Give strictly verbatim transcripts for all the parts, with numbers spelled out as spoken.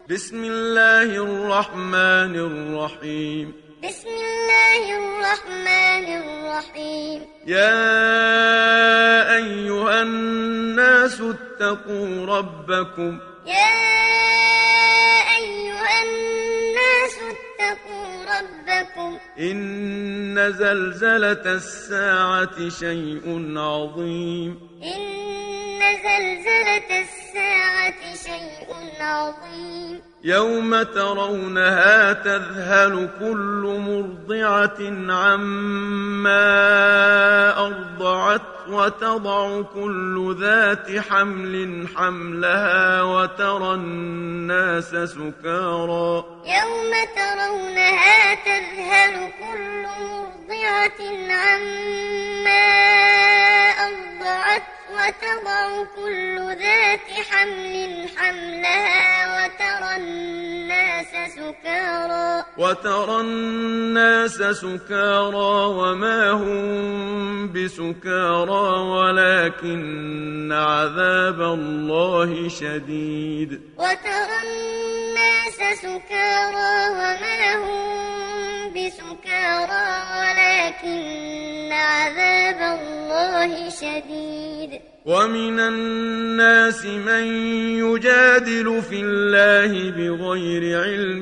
بسم الله الرحمن الرحيم بسم الله الرحمن الرحيم يا أيها الناس اتقوا ربكم يا أيها الناس اتقوا ربكم إن زلزلة الساعة شيء عظيم إن زلزلة الساعة شيء عظيم يوم ترونها تذهل كل مرضعة عما أرضعت وتضع كل ذات حمل حملها وترى الناس سكارى يوم ترونها تذهل كل مرضعة عما أرضعت وتضع كل ذات حمل حملها وترى الناس سكارى وترى الناس سكارى وما هم بسكارى ولكن عذاب الله شديد وترى الناس سكارى وما هم بسكارى ولكن عذاب الله شديد ومن الناس من يجادل في الله بغير علم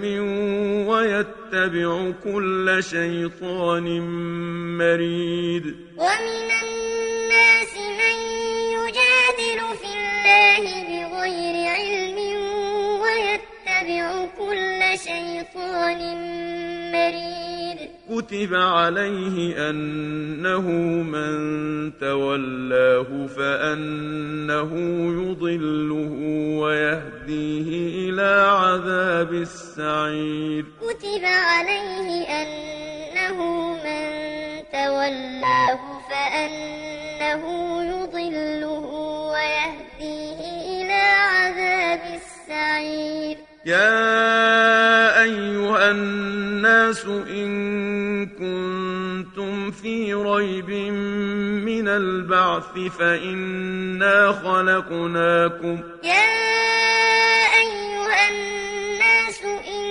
ويتبع كل شيطان مريد ومن الناس من يجادل في الله بغير علم ويتبع كل شيطان مريد كتب عليه أنه من تولاه فأنه يضله ويهديه إلى عذاب السعير كتب عليه أنه من تولاه فأنه يضله ويهديه إلى عذاب السعير يا أيها الناس إن كنتم في ريب من البعث فإنا خلقناكم يا أيها الناس إن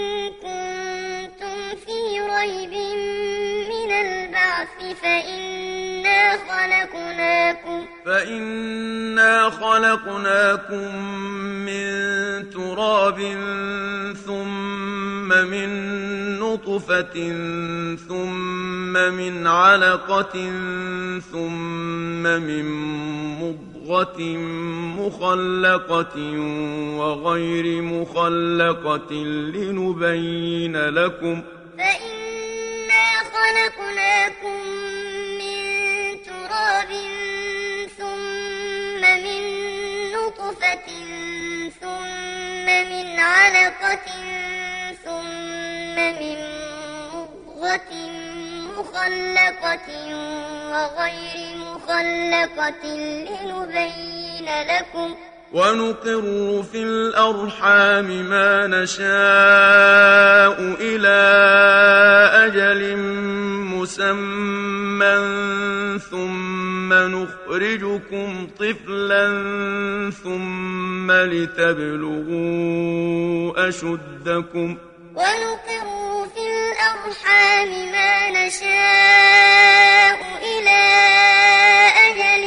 كنتم في ريب من البعث فإنا خلقناكم فإنا خلقناكم من تراب ثم من نطفة ثم من علقة ثم من مضغة مخلقة وغير مخلقة لنبين لكم فإنا خلقناكم من تراب ثم من نطفة ثم من علقة ثم من مضغة مخلقة وغير مخلقة لنبين لكم ونقر في الأرحام ما نشاء إلى أجل مسمى ثم نخرجكم طفلا ثم لتبلغوا أشدكم ونقر في الأرحام ما نشاء إلى أجل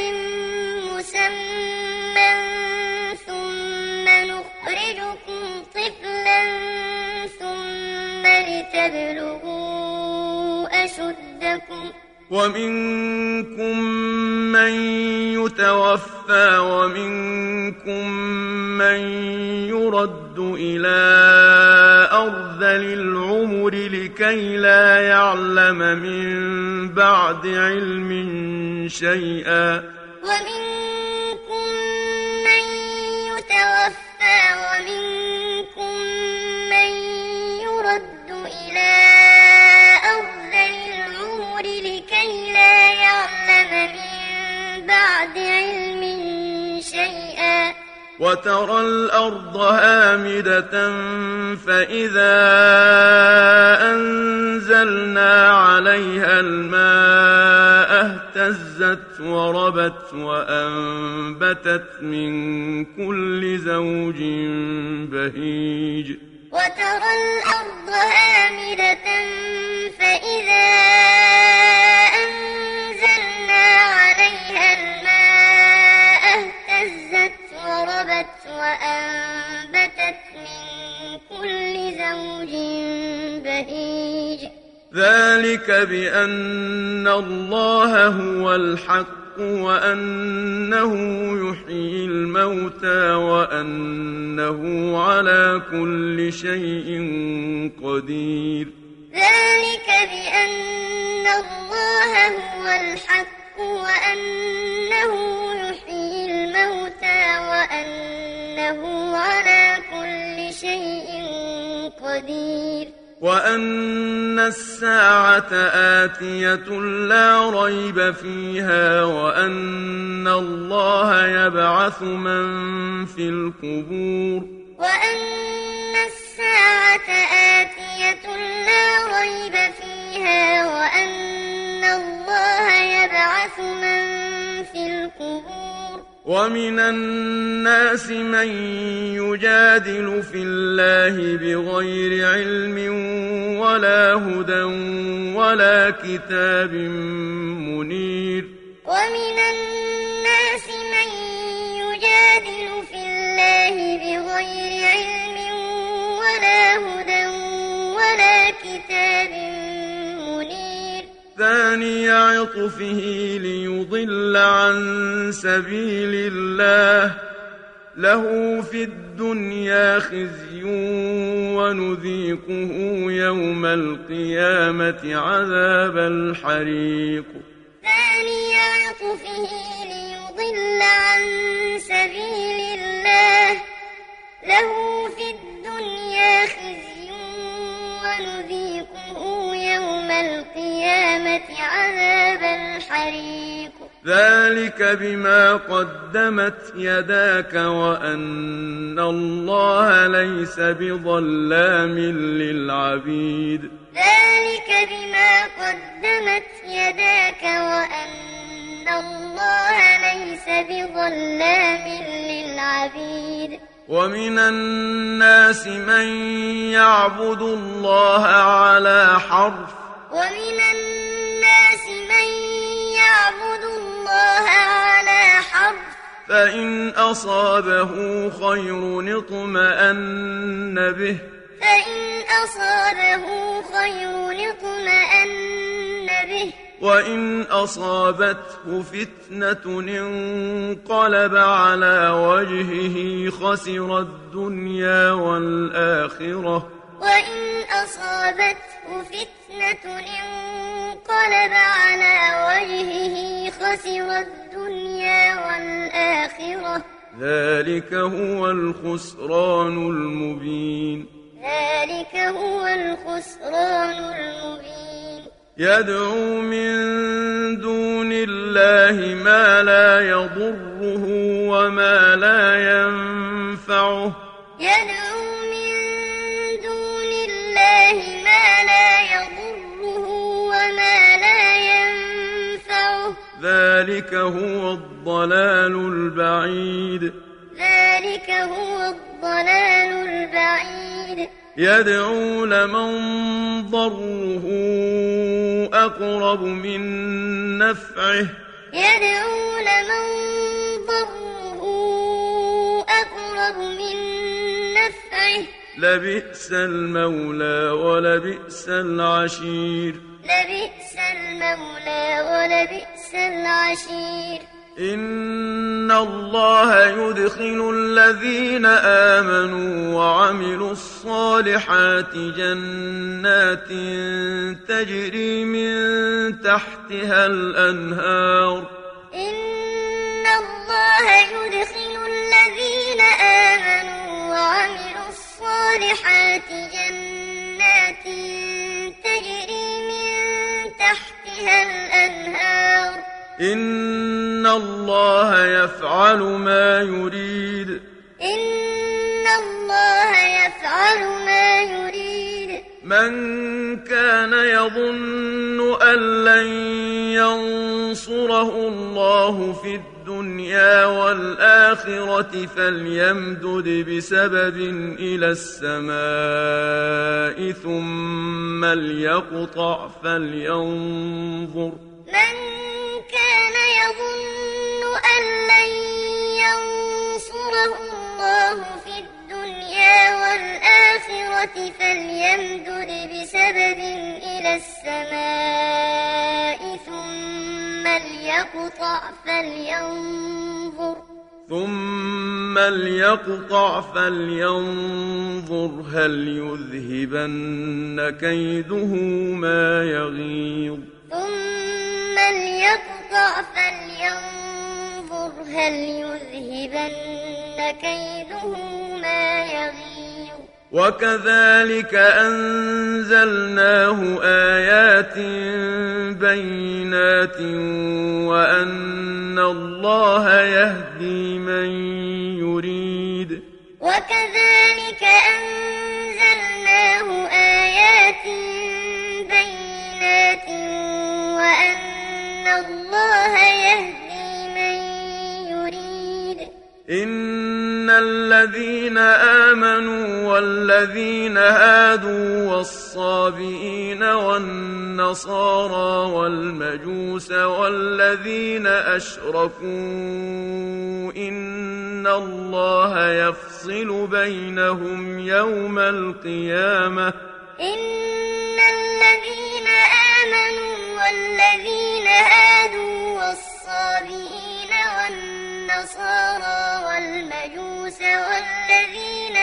مسمى ثم نخرجكم طفلا ثم لتبلغوا أشدكم ومنكم من يتوفى ومنكم من يرد إلى أرذل العمر لكي لا يعلم من بعد علم شيئا ومنكم من يتوفى ومنكم من يرد إلى أرذل العمر لكي لا يعلم من بعد علم شيئا وترى الأرض هامدة فإذا أنزلنا عليها الماء اهتزت اهتزت وربت وأنبتت من كل زوج بهيج وترى الأرض هامدة فإذا أنزلنا عليها الماء اهتزت وربت وأنبتت من كل زوج بهيج ذلك بأن الله هو الحق وأنه يحيي الموتى وأنه على كل شيء قدير ذلك بأن الله هو الحق وأنه يحيي الموتى وأنه على كل شيء قدير وأن الساعة آتية لا ريب فيها وأن الله يبعث من في القبور وأن الساعة آتية لا ريب فيها وأن الله يبعث من في القبور ومن الناس من يجادل في الله بغير علم ولا هدى ولا كتاب منير ومن الناس من يجادل في الله بغير علم ولا هدى ولا كتاب منير ثاني عطفه ليضل عن سبيل الله له في الدنيا خزي ونذيقه يوم القيامة عذاب الحريق ثاني عطفه ليضل عن سبيل الله له في الدنيا خزي ونذيقه يوم القيامة عذاب الحريق ذلك بما قدمت يداك وأن الله ليس بظلام للعبيد ذلك بما قدمت يداك وأن الله ليس بظلام للعبيد ومن الناس من يعبد الله على حرف ومن الناس من يعبد الله على حرف فإن أصابه خير اطمأن به فإن أصابه خير اطمأن به وإن أصابته فتنة انقلب على وجهه خسر الدنيا والآخرة وإن أصابته فتنة انقلب على وجهه خسر الدنيا والآخرة ذلك هو الخسران المبين ذلك هو الخسران المبين يدعو من دون الله ما لا يضره وما لا ينفعه يدعو من دون الله ما لا يضره وما لا ينفعه ذلك هو الضلال البعيد ذلك هو الضلال البعيد يدعو لمن ضره أقرب من نفعه يدعو لمن ضره أقرب من نفعه لبئس المولى ولبئس العشير لبئس المولى ولبئس العشير إن الله يدخل الذين آمنوا وعملوا الصالحات جنات تجري من تحتها الأنهار إن الله يدخل الذين آمنوا وعملوا الصالحات جنات تجري من تحتها الأنهار إن الله يفعل ما يريد إن الله يفعل ما يريد من كان يظن أن لن ينصر ينصره الله في الدنيا والآخرة فليمدد بسبب إلى السماء ثم ليقطع فلينظر. من كان يظن أن لن ينصره الله في الدنيا والآخرة فليمدد بسبب إلى السماء ثم ليقطع فلينظر ثم ليقطع فلينظر هل يذهبن كيده ما يغيظ. ثم ليقطع فلينظر هل يذهبن كيده ما يغيظ. وكذلك أنزلناه آيات بينات وأن الله يهدي من يريد. وكذلك أنزلناه آيات بينات وأن الله يهدي من يريد. إن الذين آمنوا والذين هادوا والصابئين والنصارى والمجوس والذين أشركوا إن الله يفصل بينهم يوم القيامة. إن الذين آمنوا والذين هادوا والصابئين والنصارى والمجوس والذين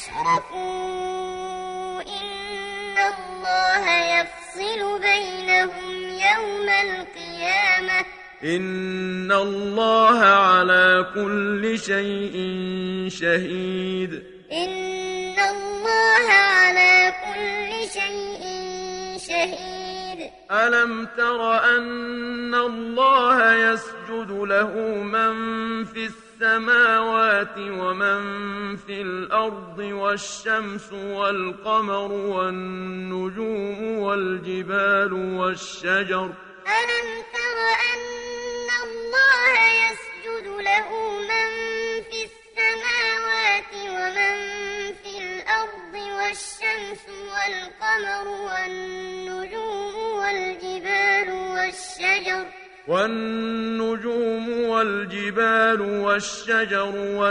أشركوا إن الله يفصل بينهم يوم القيامة. إن الله على كل شيء شهيد. إن الله على كل شيء شهيد. ألم تر أن الله يسجد له من في السماوات ومن في الأرض والشمس والقمر والنجوم والجبال والشجر. ألم تر أن الله يسجد له من في السماوات ومن في الأرض والشمس والقمر والنجوم والجبال والشجر والنجوم والجبال والشجر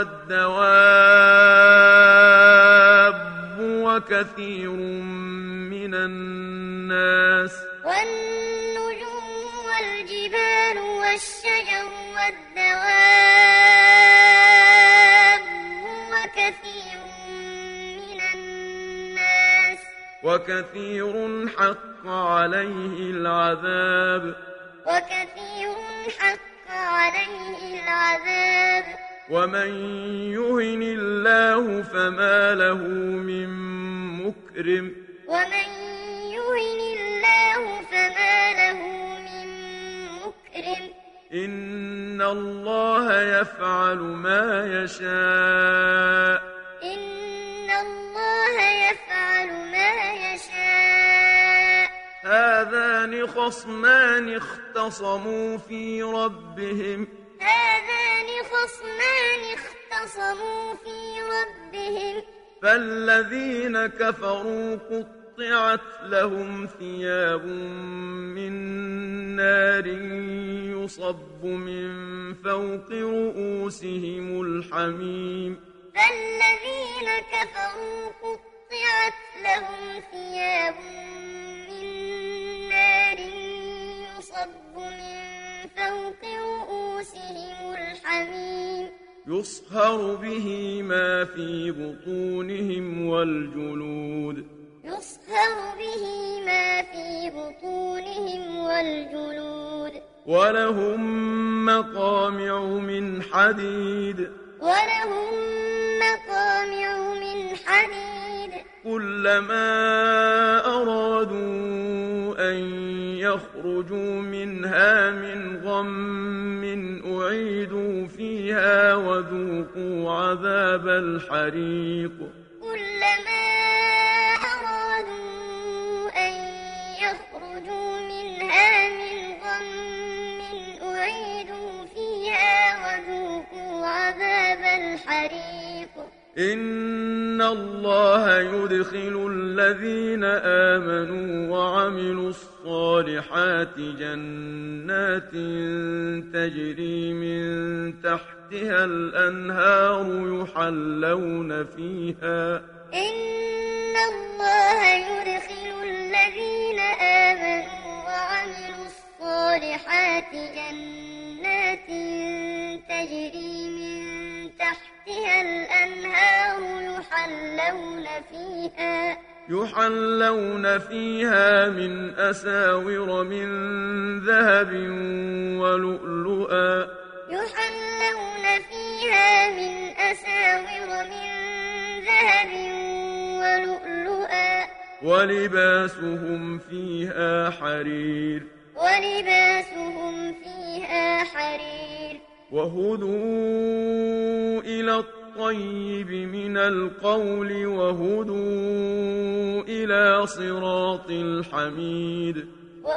والدواب وكثير من الناس. والنجوم والجبال والشجر والدواب وكثير من الناس. وكثير حق عليه العذاب. وكثير حق عليه العذاب. ومن يهن الله فما له من مكرم. ومن يهن الله فما له من مكرم. إن الله يفعل ما يشاء. إن الله يفعل ما يشاء. هذان خصمان اختصموا في ربهم. هذان خصمان اختصموا في ربهم. فالذين كفروا قطعت لهم ثياب من نار يصب من فوق رؤوسهم الحميم. فالذين كفروا قطعت لهم ثياب من نار يصب من فوق رؤوسهم الحميم. يصهر به ما في بطونهم والجلود. يصهر به ما في بطونهم والجلود. ولهم مقامع من حديد. ولهم مقامع من حديد. كلما أرادوا أن يخرجوا منها من غم أعيدوا فيها وذوقوا عذاب الحريق. كلما أرادوا أن يخرجوا منها من غم يدخل الذين آمنوا وعملوا الصالحات جنات تجري من تحتها الأنهار يحلون فيها إن الله يدخل الذين آمنوا وعملوا الصالحات جنات تجري من تحتها الأنهار يحلون فيها يحلون فيها من أساور من ذهب ولؤلؤا يحلون فيها من أساور من ذهب ولؤلؤا ولباسهم فيها حرير ولباسهم فيها حرير وهدوا إلى الطيب من القول وهدوا إلى صراط الحميد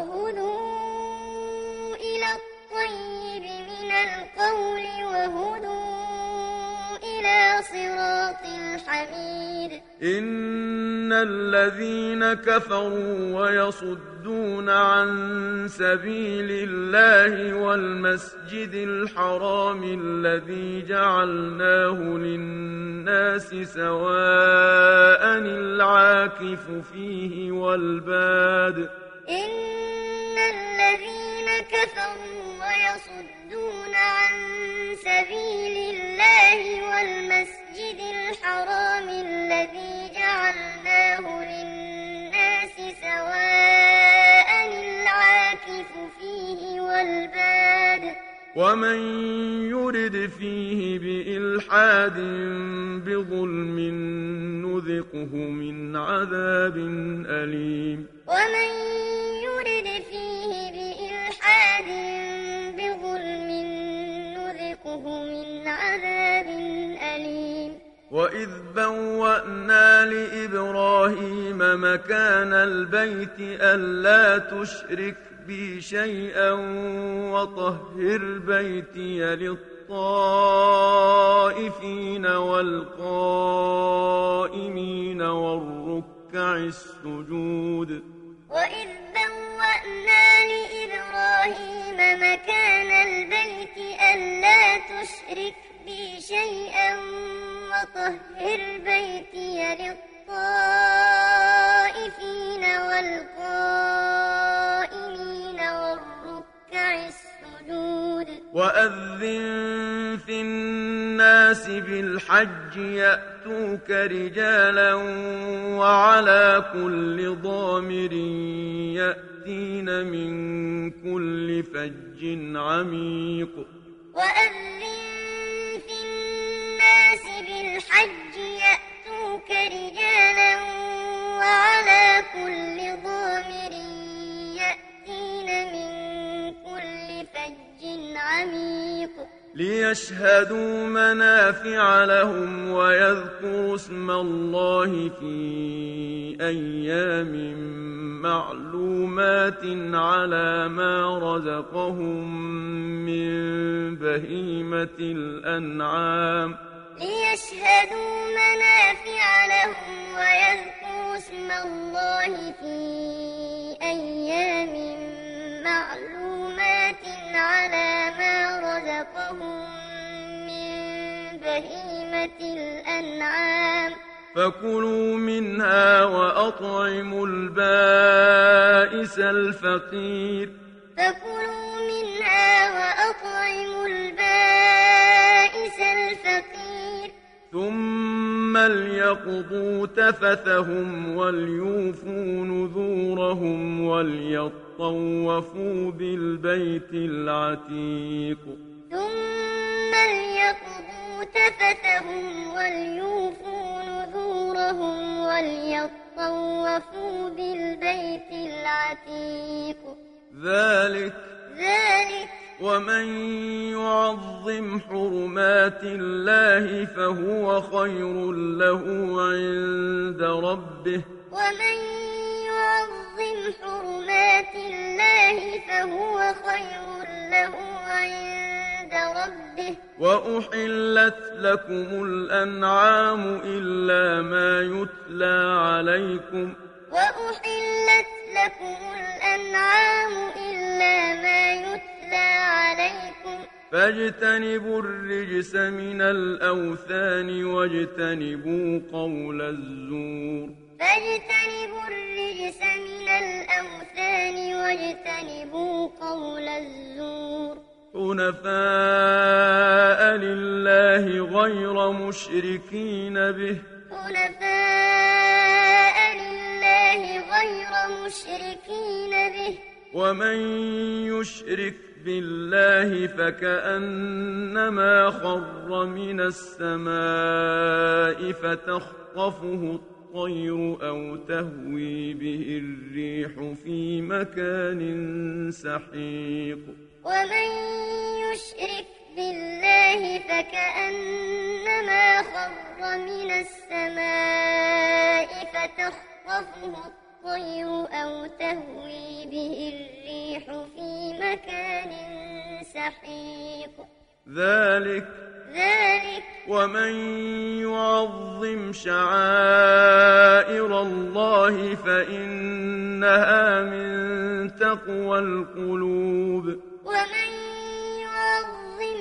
وهدوا إلى الطيب من القول وهدوا إلى صراط الحميد إن الذين كفروا ويصدون عن سبيل الله والمسجد الحرام الذي جعلناه للناس سواء العاكف فيه والباد إن الذين كفروا ويصدون عن سبيل الله والمسجد الحرام الذي جعلناه للناس سواء العاكف فيه والباد ومن يرد فيه بإلحاد بظلم نذقه من عذاب أليم ومن يرد فيه بإلحاد بظلم نذقه من عذاب أليم وإذ بوأنا لإبراهيم مكان البيت ألا تشرك بي شيئا وطهر بيتي للطائفين والقائمين والركع السجود وإذ بوأنا لإبراهيم مكان البيت ألا تشرك بي شيئا وطهر بيتي للطائفين والقائمين والركع السجود وأذن في الناس بالحج يأتوك رجالا وعلى كل ضامر يأتين من كل فج عميق وأذن في الناس بالحج يأتوك رجالا وعلى كل ضامر يأتين من كل فج عميق ليشهدوا منافع لهم ويذكروا اسم الله في أيام معلومات على ما رزقهم من بهيمة الأنعام ليشهدوا منافع لهم ويذكروا اسم الله في أيام معلومات على ما رزقهم من بهيمة الأنعام فكلوا منها وأطعموا البائس الفقير فكلوا منها وأطعموا البائس الفقير ثم ليقضوا تفثهم وليوفوا نذورهم وليطوفوا بالبيت العتيق ثم ليقضوا تفثهم وليوفوا نذورهم وليطوفوا بالبيت العتيق ذلك ذلك ومن يعظم حرمات الله فهو خير له عند ربه ومن يعظم حرمات الله فهو خير له عند ربه وأحلت لكم الأنعام إلا ما يتلى عليكم وأحلت لكم الأنعام إلا ما يتلى عليكم فاجتنبوا الرجس من الأوثان واجتنبوا قول الزور فاجتنبوا الرجس من الأوثان واجتنبوا قول الزور حنفاء لله غير مشركين به حنفاء لله غير مشركين به ومن يشرك بالله فكأنما خر من السماء فتخطفه الطير أو تهوي به الريح في مكان سحيق ومن يشرك بالله فكأنما خر من السماء فتخطفه الطير أو تهوي به الريح في مكان سحيق ذلك ذلك ومن يعظم شعائر الله فإنها من تقوى القلوب ومن يعظم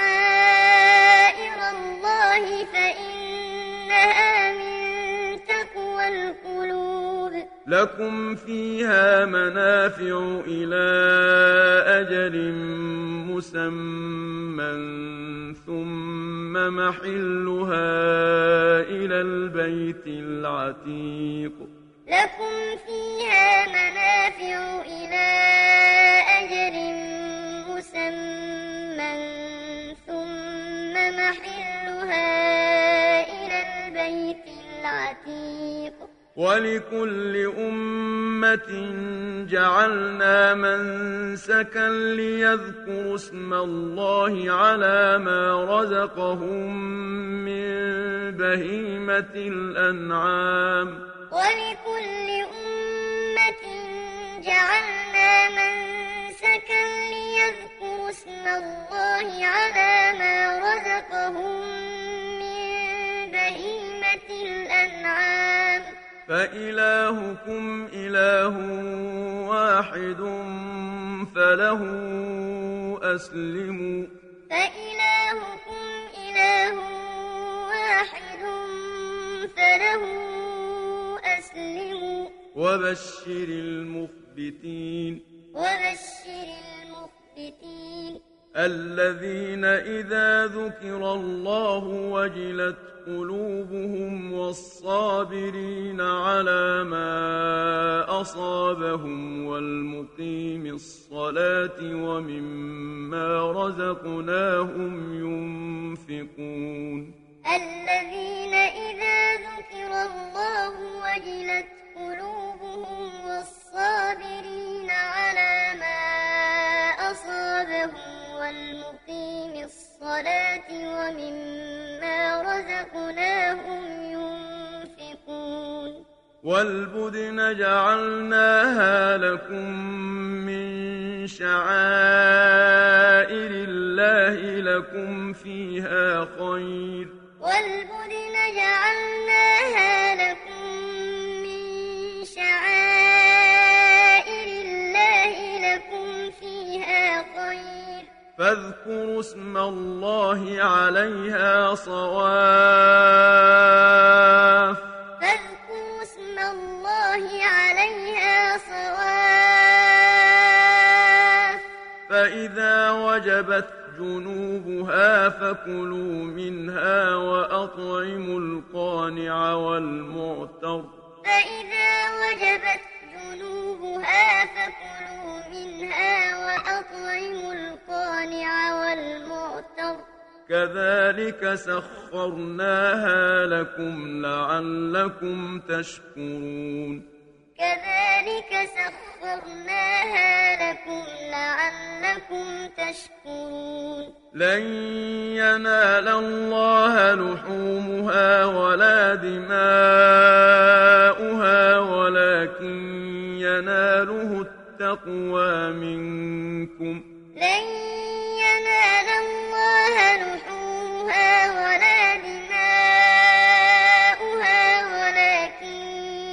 شعائر الله فإنها من تقوى القلوب لكم فيها منافع إلى أجل مسمى ثم محلها إلى البيت العتيق لكم فيها منافع إلى أجل مسمى ثم محلها إلى البيت العتيق ولكل أمة جعلنا منسكا ليذكروا اسم الله على ما رزقهم من بهيمة الأنعام ولكل أمة جعلنا منسكا ليذكروا اسم الله على ما رزقهم من بهيمة الأنعام فإلهكم إله واحد فله أسلموا فإلهكم إله واحد فله أسلموا وبشر المخبتين وبشر المخبتين الذين إذا ذكر الله وجلت قلوبهم والصابرين على ما أصابهم والمقيم الصلاة ومما رزقناهم ينفقون الذين إذا ذكر الله وجلت قلوبهم والصابرين على ما أصابهم والمقيم الصلاة ومما رزقناهم ينفقون والبدن جعلناها لكم من شعائر الله لكم فيها خير والبدن جعلناها لكم من شعائر الله لكم فيها خير فاذكروا اسم الله عليها صواف فاذكروا اسم الله عليها صواف فإذا وجبت جنوبها فكلوا منها وأطعموا القانع والمعتر فإذا وجبت جنوبها فكلوا منها وأطعموا القانع والمعتر كذلك سخرناها لكم لعلكم تشكرون كذلك سخرناها لكم لعلكم تشكرون لن ينال الله لحومها ولا دماؤها ولكن يناله التقوى منكم لن ينال الله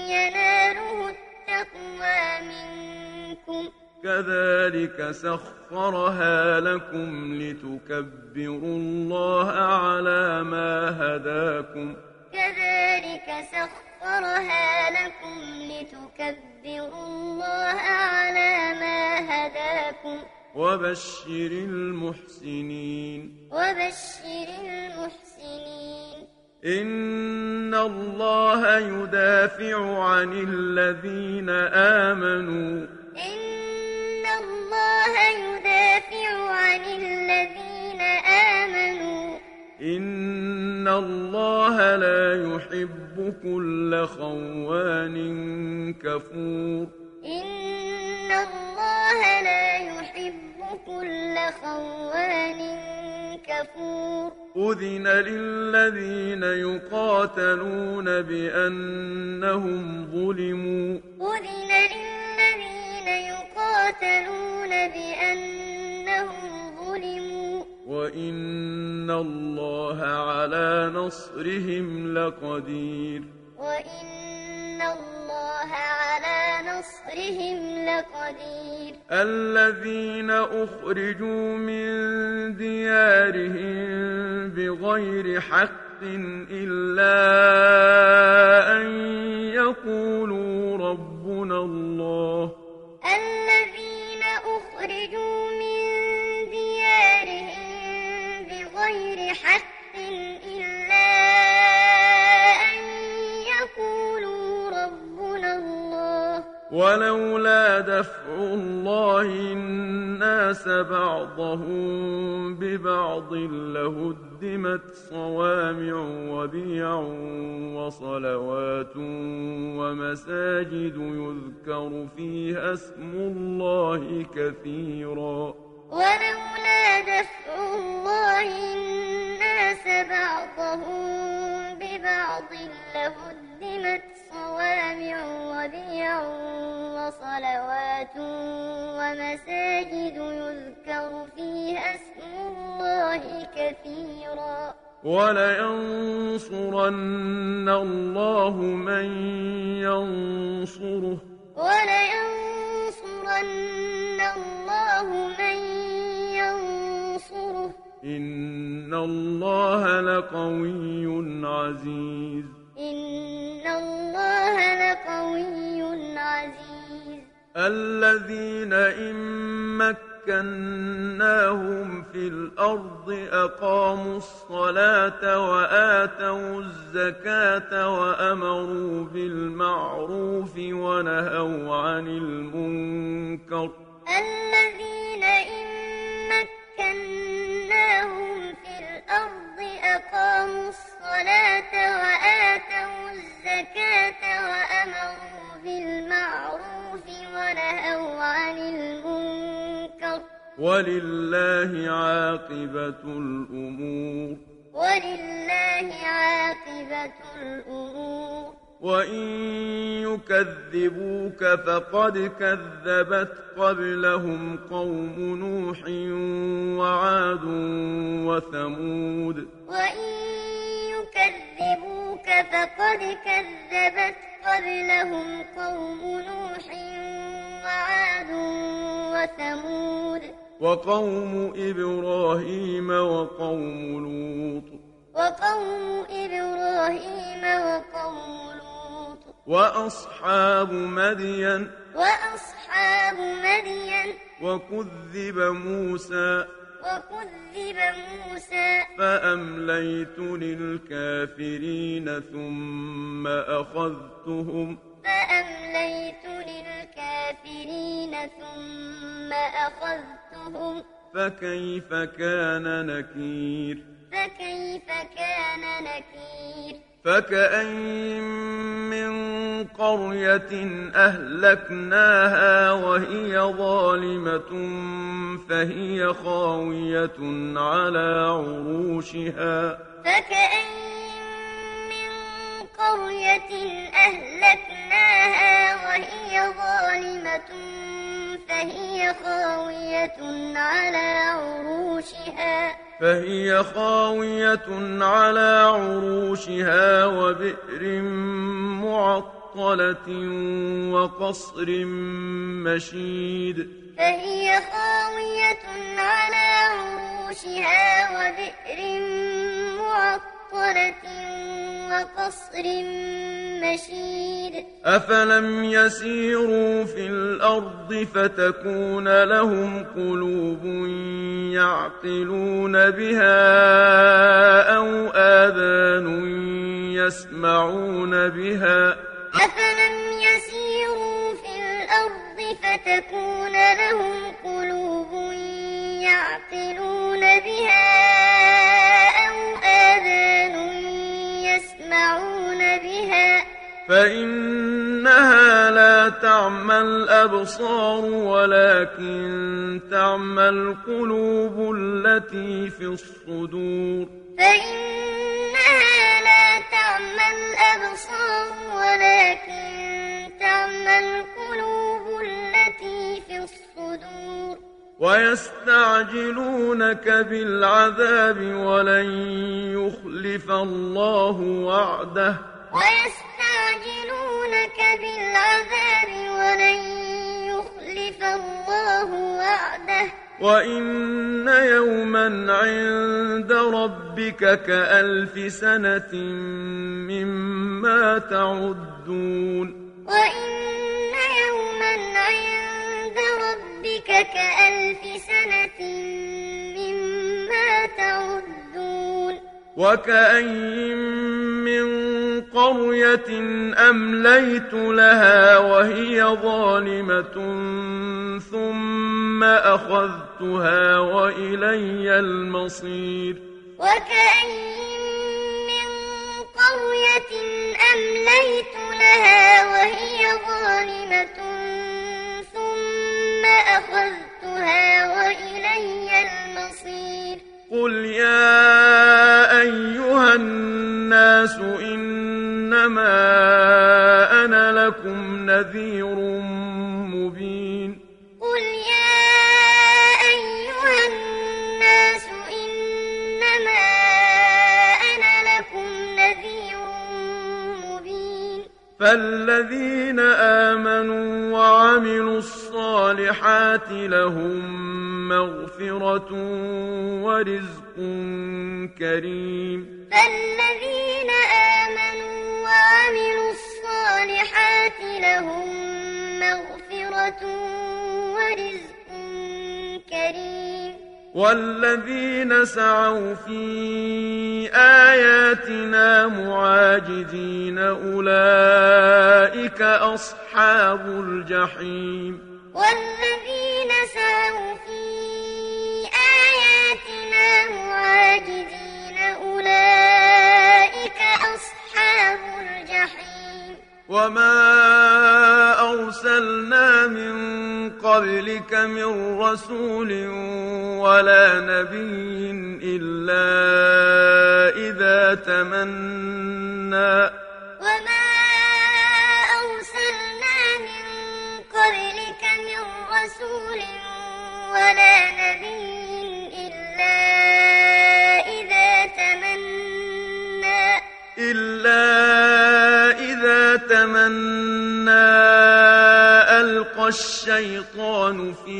يناله التقوى منكم كذلك سخرها لكم لتكبروا الله على ما هداكم كذلك سخرها لكم لتكبروا الله على ما هداكم وبشر المحسنين وبشر المحسنين إن الله يدافع عن الذين آمنوا إن الله يدافع عن الذين آمنوا إن الله لا يحب كل خوان كفور إن الله لا يحب كل خوان كفور أذن للذين يقاتلون بأنهم ظلموا أذن للذين يقاتلون بأنهم ظلموا وإن الله على نصرهم لقدير وإن الله على نصرهم لقدير الذين أخرجوا من ديارهم بغير حق إلا أن يقولوا ربنا الله الذين أخرجوا من ديارهم بغير حق إلا أن يقولوا ربنا الله ولولا دفع الله الناس بعضهم ببعض لهدمت صوامع وبيع وصلوات ومساجد يذكر فيها اسم الله كثيرا ولولا دفع الله الناس بعضهم ببعض لهدمت صوامع وبيع وصلوات ومساجد يذكر فيها اسم الله كثيرا ولينصرن الله من ينصره ولينصرن الله من ينصره إن الله لقوي عزيز إن الله لقوي عزيز الذين إن مكناهم في الأرض أقاموا الصلاة وآتوا الزكاة وأمروا بالمعروف ونهوا عن المنكر الذين إن مكناهم في الأرض أقاموا الصلاة وآتوا الزكاة وأمروا بالمعروف ونهوا عن المنكر ولله عاقبة الأمور ولله عاقبة الأمور وإن يكذبوك فقد كذبت قبلهم قوم نوح وعاد وثمود وإن يكذبوك فقد كذبت قبلهم قوم نوح وعاد وثمود وقوم إبراهيم وقوم لوط وقوم إبراهيم وقوم لوط وأصحاب مدين وأصحاب مدين وكذب موسى وكذب موسى فأمليت للكافرين ثم أخذتهم فأمليت للكافرين ثم أخذتهم فكيف كان نكير فكيف كان نكير فكأين من قرية أهلكناها وهي ظالمة فهي خاوية على عروشها فكأين من قرية أهلكناها وهي ظالمة فهي خاوية على عروشها فهي خاوية على عروشها وبئر معطلة معطلة وقصر مشيد فهي خاوية على عروشها وبئر معطلة وقصر مشيد أفلم يسيروا في الأرض فتكون لهم قلوب يعقلون بها أو آذان يسمعون بها أفلم يسيروا في الأرض فتكون لهم قلوب يعقلون بها أو آذان يسمعون بها فإنها لا تعمى الأبصار ولكن تعمى القلوب التي في الصدور فإنها لا تعمى الأبصار ولكن تعمى القلوب التي في الصدور ويستعجلونك بالعذاب ولن يخلف الله وعده ويستعجلونك بالعذاب ولن يخلف الله وعده وإن يوما عند ربك كألف سنة مما تعدون وإن يوما عند ربك كألف سنة مما تعدون وكأين من قرية أمليت لها وهي ظالمة ثم أخذتها وإلي المصير وكأين من قرية أمليت لها وهي ظالمة ثم أخذتها وإلي المصير قل يا أيها الناس إنما أنا لكم نذير مبين قل يا أيها الناس إنما أنا لكم نذير مبين فالذين آمنوا وعملوا الصالحات لهم مغفرة ورزق كريم فالذين آمنوا وعملوا الصالحات لهم مغفرة ورزق كريم والذين سعوا في آياتنا معاجزين أولئك أصحاب الجحيم والذين سعوا في آياتنا معاجزين أولئك أصحاب الجحيم وما أرسلنا من قبلك من رسول ولا نبي إلا إذا تمنى وما أرسلنا من قبلك من رسول ولا نبي إلا إذا تمنى إلا إذا تمنى ألقى الشيطان في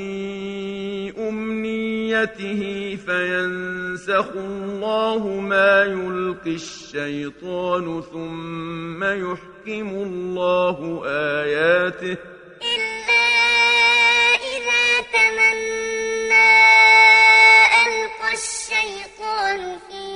أمنيته فينسخ الله ما يلقي الشيطان ثم يحكم الله آياته إلا إذا تمنى ألقى الشيطان في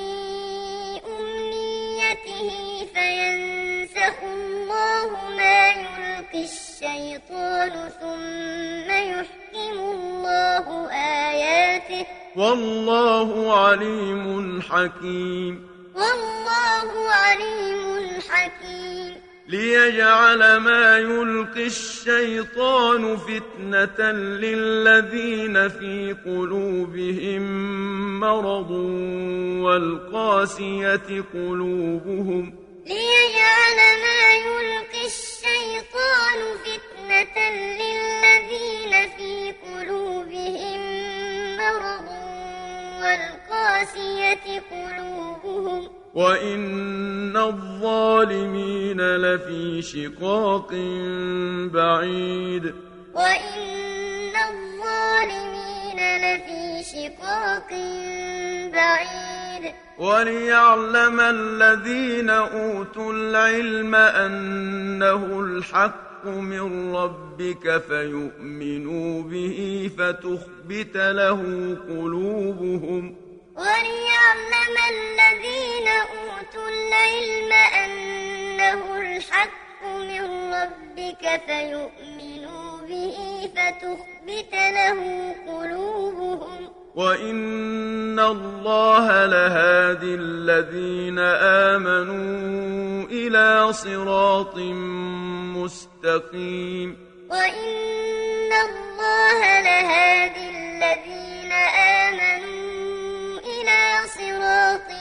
أمنيته فينسخ الله ما يلقي الشيطان ثم يحكم الله آياته والله عليم حكيم والله عليم حكيم ليجعل ما يلقي الشيطان فتنة للذين في قلوبهم مرض والقاسية قلوبهم ليجعل ما يلقي الشيطان فتنة للذين في قلوبهم مرض والقاسية قلوبهم وإن الظالمين لفي شقاق شقاق بعيد وإن الظالمين لفي شقاق بعيد وليعلم الذين أوتوا العلم أنه الحق من ربك فيؤمنوا به فتخبت له قلوبهم وليعلم الذين أوتوا العلم أنه الحق من ربك فيؤمنوا به فتخبت له قلوبهم وإن الله لهادي الذين آمنوا إلى صراط مستقيم وإن الله لهادي الذين آمنوا إلى صراط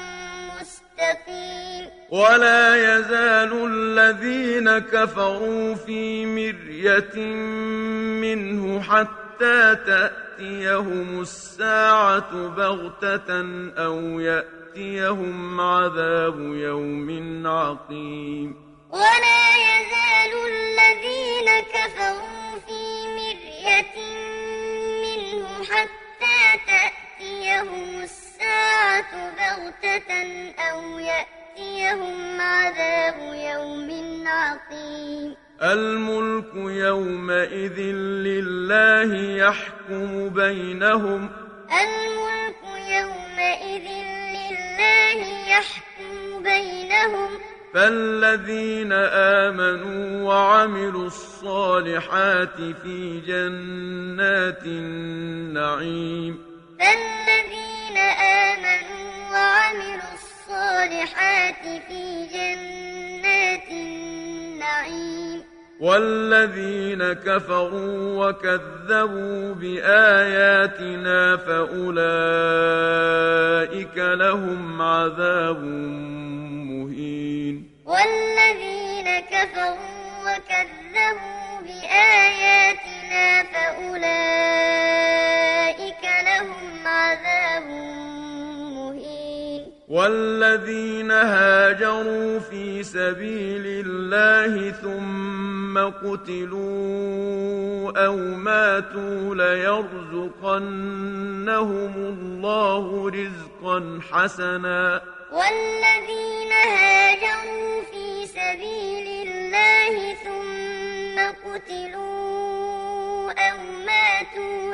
مستقيم ولا يزال الذين كفروا في مرية منه حتى تأتيهم الساعة بغتة أو يأتيهم عذاب يوم عقيم ولا يزال الذين كفروا في مرية منه حتى تأتيهم الساعة بغتة أو يأتيهم عذاب يوم عقيم الملك يومئذ لله يحكم بينهم الملك يومئذ لله يحكم بينهم فالذين آمنوا وعملوا الصالحات في جنات النعيم فالذين آمنوا وعملوا الصالحات في جنات النعيم والذين كفروا وكذبوا بآياتنا فأولئك لهم عذاب مهين والذين كفروا وكذبوا بآياتنا فأولئك لهم عذاب مهين والذين هاجروا في سبيل الله ثم قتلوا أو ماتوا ليرزقنهم الله رزقا حسنا والذين هاجروا في سبيل الله ثم قتلوا أو ماتوا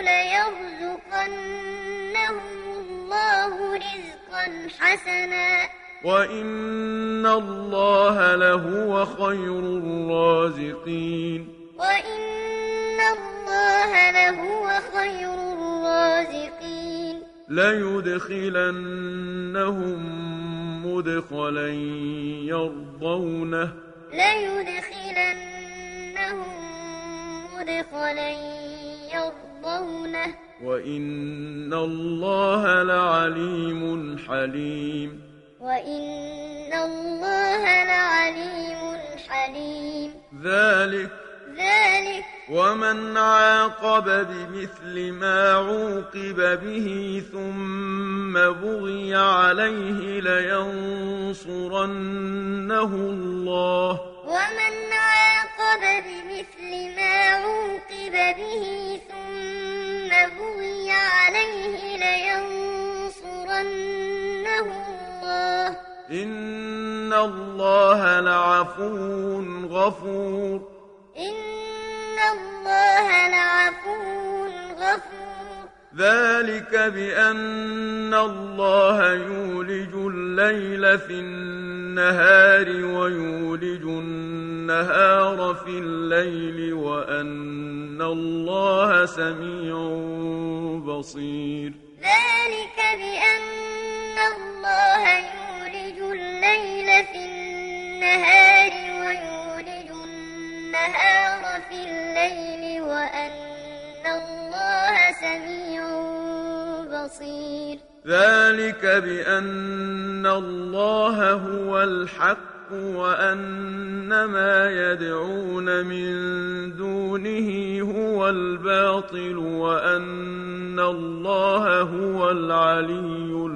ليرزقنهم الله رزقا حسنا وإن الله لهو خير الرازقين وإن الله لهو خير الرازقين ليدخلنهم مدخلا يرضونه ليدخلنهم مدخلا يرضونه وإن الله لعليم حليم وإن الله لعليم حليم ذلك ذلك ومن عاقب بمثل ما عوقب به ثم بغي عليه لينصرنه الله ومن عاقب بمثل ما عوقب به ثم بغي عليه لينصرنه الله إن الله لعفو غفور إن الله لعفو غفور ذلك بأن الله يولج الليل في النهار ويولج النهار في الليل وأن الله سميع بصير ذلك بأن الله يولج الليل في النهار ويولج النهار في الليل وأن الله سميع بصير ذلك بأن الله هو الحق وأن ما يدعون من دونه هو الباطل وأن الله هو العلي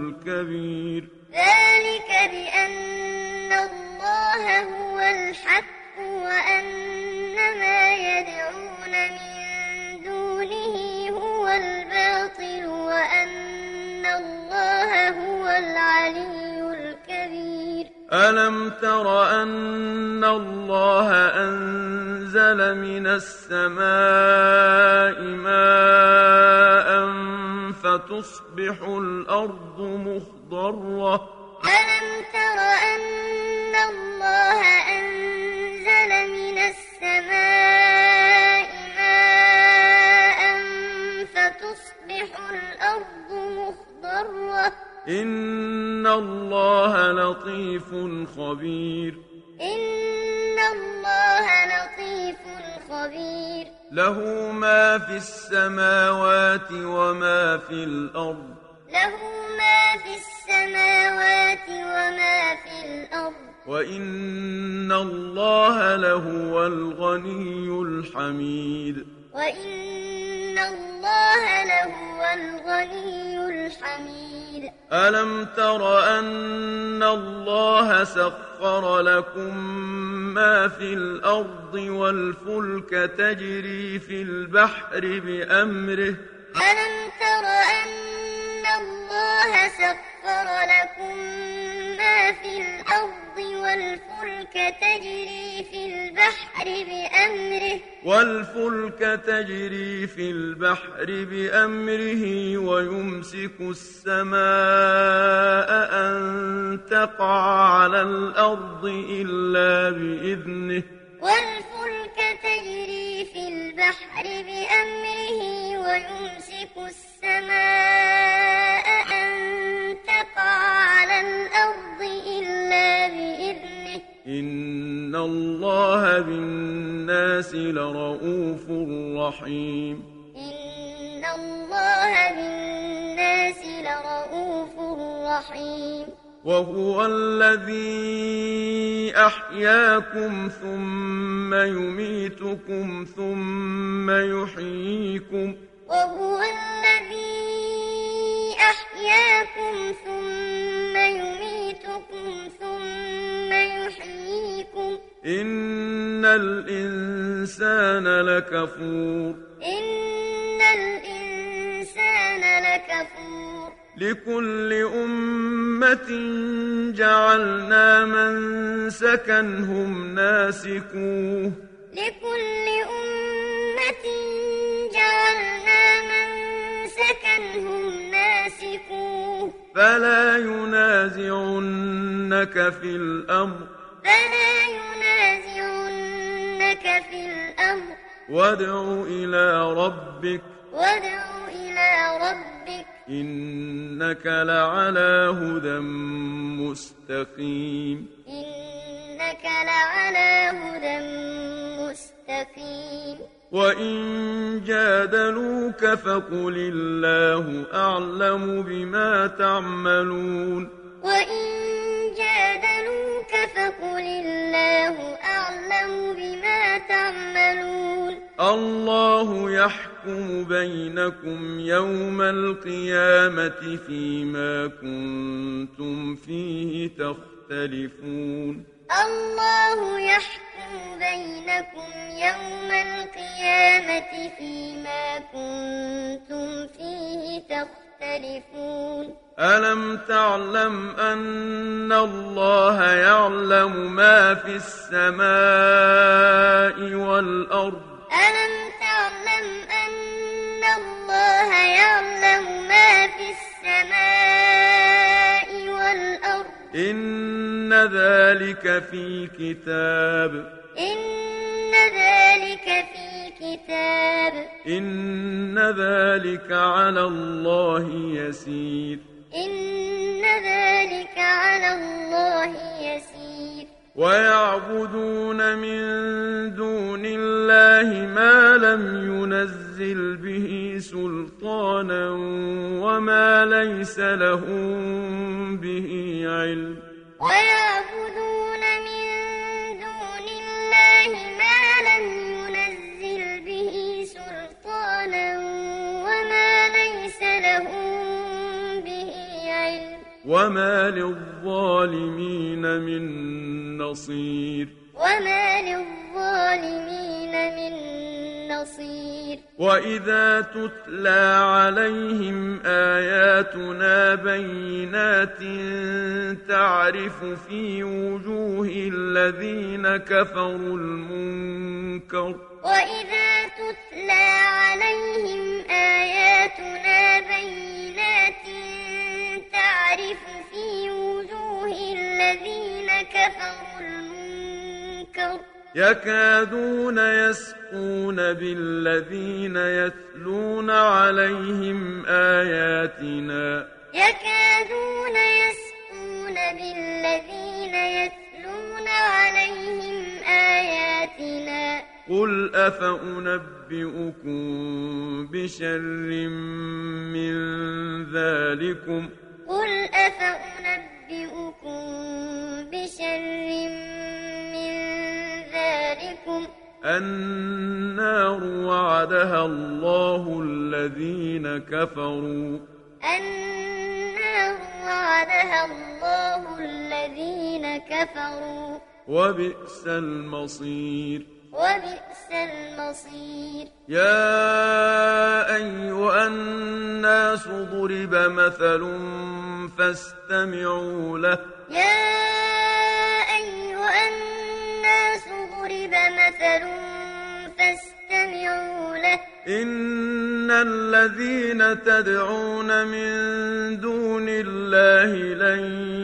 الكبير ذلك بأن الله هو الحق وأن ما يدعون من دونه هو الباطل وأن الله هو العلي الكبير ألم تر أن الله أنزل من السماء ماء فتصبح الأرض مخضرة ألم تر أن الله أنزل من السماء ماء فتصبح الأرض مخضرة إن الله لطيف خبير إن الله لطيف خبير له ما في السماوات وما في الأرض له ما في السماوات وما في الأرض وإن الله لهو الغني الحميد وإن الله لهو الغني الحميد ألم تر أن الله سخر لكم ما في الأرض والفلك تجري في البحر بأمره ألم تر أن الله سخر لكم ما في الأرض والفلك تجري في البحر بأمره والفلك تجري في البحر بأمره ويمسك السماء أن تقع على الأرض إلا بإذنه والفلك تجري في البحر بأمره ويمسك السماء أن تقع على الأرض إلا بإذنه إن الله بالناس لرءوف رحيم إن الله بالناس لرءوف رحيم وهو الذي أحياكم ثم يميتكم ثم يحييكم وهو الذي أحياكم ثم يميتكم ثم يحييكم إن الإنسان لكفور إن الإنسان لكفور لكل أمة جعلنا منسكا هم ناسكوه لكل أمة جعلنا منسكا هم ناسكوه فلا ينازعنك في الأمر فلا ينازعنك في الأمر وادع إلى ربك وادع إلى ربك إنك لعلى هدى مستقيم إنك لعلى هدى مستقيم وإن جادلوك فقل الله أعلم بما تعملون وإن جادلوك فقل الله أعلم بما تعملون الله يحكم بينكم يوم القيامة فيما كنتم فيه تختلفون الله يحكم بينكم يوم القيامة فيما كنتم فيه تختلفون ألم تعلم أن الله يعلم ما في السماء والأرض ألم تعلم أن الله يعلم ما في السماء والأرض إن ذلك في كتاب إن ذلك في كتاب إن ذلك على الله يسير إن ذلك على الله يسير ويعبدون من دون الله ما لم ينزل به سلطانا وما ليس لهم به علم ويعبدون من دون الله ما لم ينزل به سلطانا وما ليس لهم به علم وما للظالمين من نصير وما للظالمين بصير وإذا تتلى عليهم آياتنا بينات تعرف في وجوه الذين كفروا المنكر وإذا تتلى عليهم آياتنا بينات تعرف في وجوه الذين كفروا المنكر يكادون يسقون بالذين يتلون عليهم آياتنا يكادون يسقون بالذين يتلون عليهم آياتنا قل أفأنبئكم بشر من ذلكم قل أفأنبئكم بشر من ذلكم النار وعدها الله الذين كفروا النار وعدها الله الذين كفروا وبئس المصير وبئس المصير يا أيها الناس ضرب مثل فاستمعوا له يا أيها الناس ضرب مثل فاستمعوا له إن الذين تدعون من دون الله لن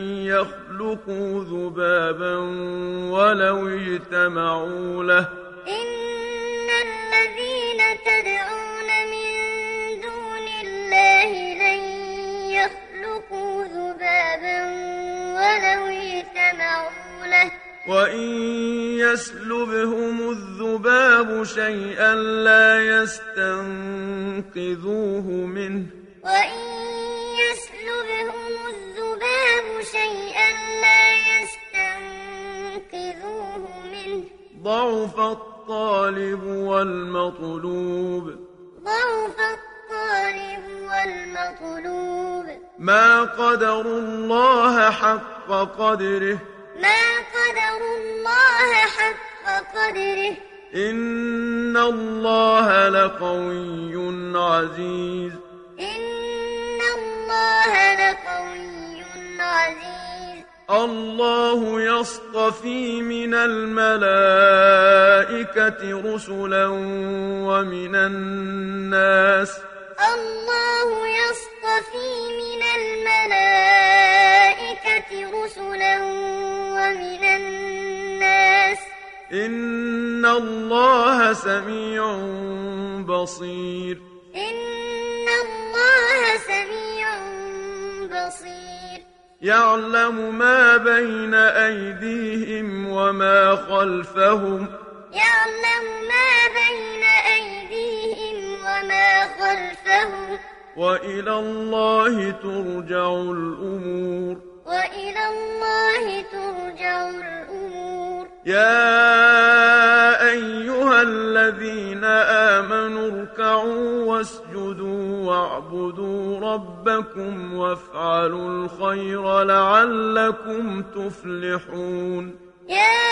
يخلقوا ذبابا ولو اجتمعوا له إن الذين تدعون من دون الله لن يخلقوا ذبابا ولو اجتمعوا له وإن يسلبهم الذباب شيئا لا يستنقذوه منه وإن يسلبهم الذباب شيئا لا يستنقذوه منه ضعف الطالب والمطلوب ضعف الطالب والمطلوب ما قدروا الله حق قدره ما قدروا الله حق قدره إن الله لقوي عزيز إن الله لقوي عزيز الله يصطفي من الملائكة رسلا ومن الناس الله يصطفي من الملائكة رسلا ومن الناس إن الله سميع بصير إن الله سميع بصير يعلم ما بين أيديهم وما خلفهم يعلم ما بين أيديهم وما خلفهم وإلى الله ترجع الأمور وإلى الله ترجع الأمور يا أيها الذين آمنوا اركعوا واسجدوا واعبدوا ربكم وافعلوا الخير لعلكم تفلحون يا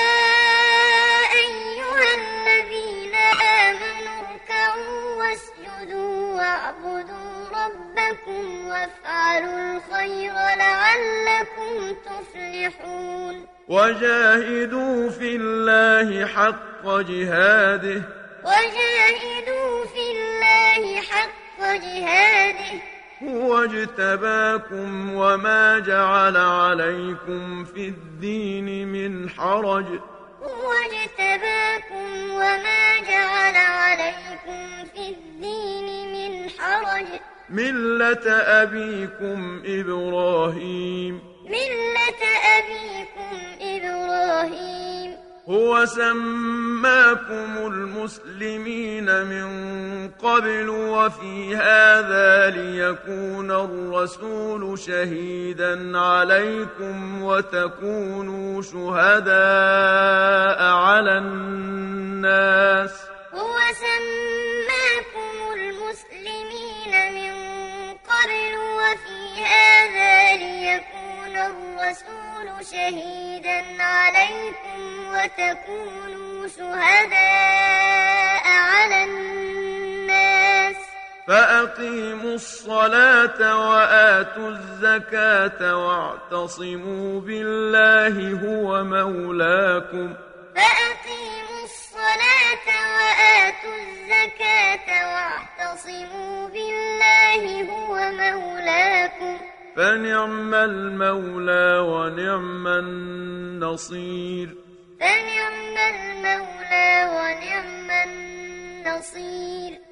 أيها الذين آمنوا اركعوا واسجدوا واعبدوا ربكم وافعلوا الخير لعلكم تفلحون وجاهدوا في الله حق جهاده وجاهدوا في الله حق جهاده هو اجتباكم وما جعل عليكم في الدين من حرج هو اجتباكم وما جعل عليكم في الدين من حرج ملة أبيكم إبراهيم ملة أبيكم إبراهيم هو سماكم المسلمين من قبل وفي هذا ليكون الرسول شهيدا عليكم وتكونوا شهداء على الناس هو سماكم المسلمين من قبل وفي هذا ليكون الرسول شهيدا عليكم وتكونوا شهداء على الناس فأقيموا الصلاة وآتوا الزكاة واعتصموا بالله هو مولاكم فأقيموا الصلاة وآتوا الزكاة واعتصموا بالله هو مولاكم فنعم المولى ونعم النصير فنعم المولى ونعم النصير